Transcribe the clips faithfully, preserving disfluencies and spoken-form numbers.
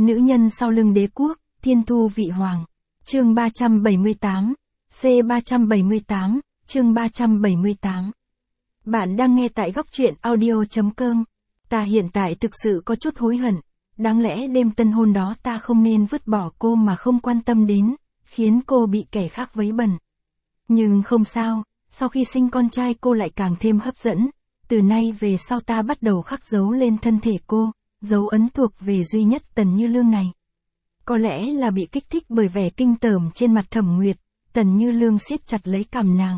Nữ nhân sau lưng đế quốc, thiên thu vị hoàng. Chương ba trăm bảy mươi tám, C ba trăm bảy mươi tám, chương ba trăm bảy mươi tám. Bạn đang nghe tại góc truyện audio.com. Ta hiện tại thực sự có chút hối hận. Đáng lẽ đêm tân hôn đó ta không nên vứt bỏ cô mà không quan tâm đến, khiến cô bị kẻ khác vấy bẩn. Nhưng không sao, sau khi sinh con trai cô lại càng thêm hấp dẫn. Từ nay về sau ta bắt đầu khắc dấu lên thân thể cô, dấu ấn thuộc về duy nhất Tần Như Lương này. Có lẽ là bị kích thích bởi vẻ kinh tởm trên mặt Thẩm Nguyệt, Tần Như Lương siết chặt lấy cằm nàng.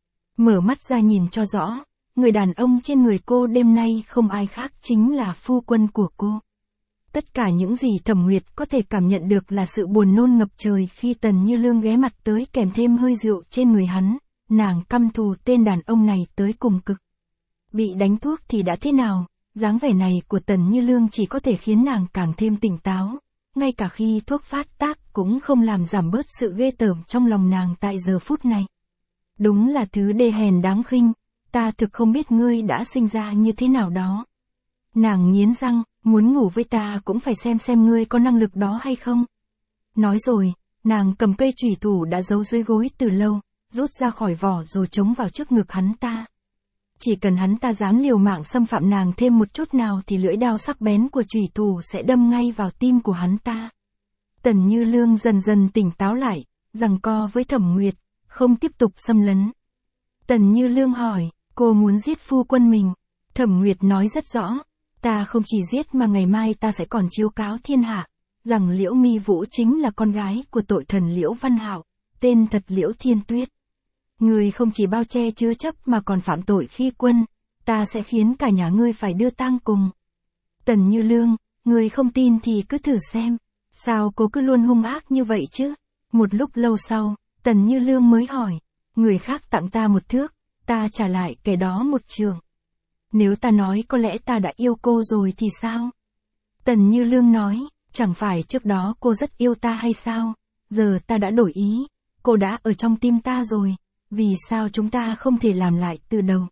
Mở mắt ra nhìn cho rõ, người đàn ông trên người cô đêm nay không ai khác chính là phu quân của cô. Tất cả những gì Thẩm Nguyệt có thể cảm nhận được là sự buồn nôn ngập trời khi Tần Như Lương ghé mặt tới kèm thêm hơi rượu trên người hắn, nàng căm thù tên đàn ông này tới cùng cực. Bị đánh thuốc thì đã thế nào, dáng vẻ này của Tần Như Lương chỉ có thể khiến nàng càng thêm tỉnh táo, ngay cả khi thuốc phát tác cũng không làm giảm bớt sự ghê tởm trong lòng nàng tại giờ phút này. Đúng là thứ đê hèn đáng khinh, ta thực không biết ngươi đã sinh ra như thế nào đó. Nàng nghiến răng, muốn ngủ với ta cũng phải xem xem ngươi có năng lực đó hay không. Nói rồi, nàng cầm cây chủy thủ đã giấu dưới gối từ lâu, rút ra khỏi vỏ rồi chống vào trước ngực hắn ta. Chỉ cần hắn ta dám liều mạng xâm phạm nàng thêm một chút nào thì lưỡi đao sắc bén của chủy thủ sẽ đâm ngay vào tim của hắn ta. Tần Như Lương dần dần tỉnh táo lại, giằng co với Thẩm Nguyệt, không tiếp tục xâm lấn. Tần Như Lương hỏi, cô muốn giết phu quân mình. Thẩm Nguyệt nói rất rõ, ta không chỉ giết mà ngày mai ta sẽ còn chiếu cáo thiên hạ, rằng Liễu Mi Vũ chính là con gái của tội thần Liễu Văn Hạo, tên thật Liễu Thiên Tuyết. Ngươi không chỉ bao che chứa chấp mà còn phạm tội khi quân, ta sẽ khiến cả nhà ngươi phải đưa tang cùng. Tần Như Lương, ngươi không tin thì cứ thử xem, sao cô cứ luôn hung ác như vậy chứ? Một lúc lâu sau, Tần Như Lương mới hỏi, người khác tặng ta một thước, ta trả lại kẻ đó một trường. Nếu ta nói có lẽ ta đã yêu cô rồi thì sao? Tần Như Lương nói, chẳng phải trước đó cô rất yêu ta hay sao? Giờ ta đã đổi ý, cô đã ở trong tim ta rồi. Vì sao chúng ta không thể làm lại từ đầu?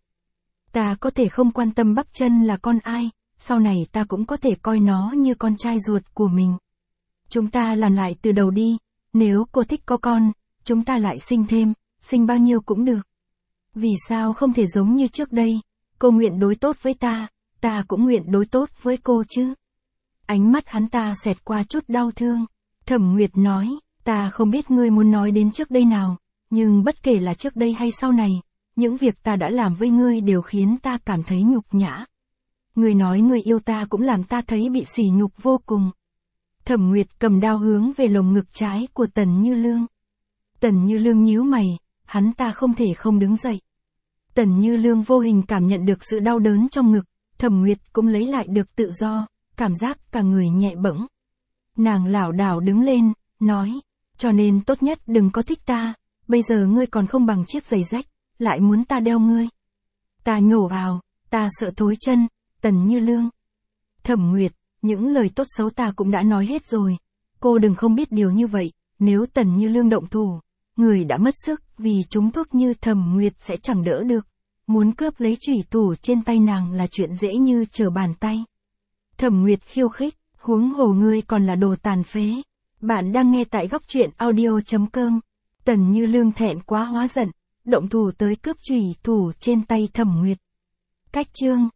Ta có thể không quan tâm bắp chân là con ai, sau này ta cũng có thể coi nó như con trai ruột của mình. Chúng ta làm lại từ đầu đi, nếu cô thích có con, chúng ta lại sinh thêm, sinh bao nhiêu cũng được. Vì sao không thể giống như trước đây, cô nguyện đối tốt với ta, ta cũng nguyện đối tốt với cô chứ? Ánh mắt hắn ta xẹt qua chút đau thương. Thẩm Nguyệt nói, ta không biết ngươi muốn nói đến trước đây nào. Nhưng bất kể là trước đây hay sau này, những việc ta đã làm với ngươi đều khiến ta cảm thấy nhục nhã. Ngươi nói ngươi yêu ta cũng làm ta thấy bị sỉ nhục vô cùng. Thẩm Nguyệt cầm đao hướng về lồng ngực trái của Tần Như Lương. Tần Như Lương nhíu mày, hắn ta không thể không đứng dậy. Tần Như Lương vô hình cảm nhận được sự đau đớn trong ngực, Thẩm Nguyệt cũng lấy lại được tự do, cảm giác cả người nhẹ bẫng. Nàng lảo đảo đứng lên, nói, cho nên tốt nhất đừng có thích ta. Bây giờ ngươi còn không bằng chiếc giày rách, lại muốn ta đeo ngươi. Ta nhổ vào, ta sợ thối chân. Tần Như Lương. Thẩm Nguyệt, những lời tốt xấu ta cũng đã nói hết rồi. Cô đừng không biết điều như vậy, nếu Tần Như Lương động thủ, người đã mất sức vì trúng thuốc như Thẩm Nguyệt sẽ chẳng đỡ được. Muốn cướp lấy chủy thủ trên tay nàng là chuyện dễ như trở bàn tay. Thẩm Nguyệt khiêu khích, huống hồ ngươi còn là đồ tàn phế. Bạn đang nghe tại góc truyện audio.com. Tần Như Lương thẹn quá hóa giận, động thủ tới cướp chủy thủ trên tay Thẩm Nguyệt. Cách chương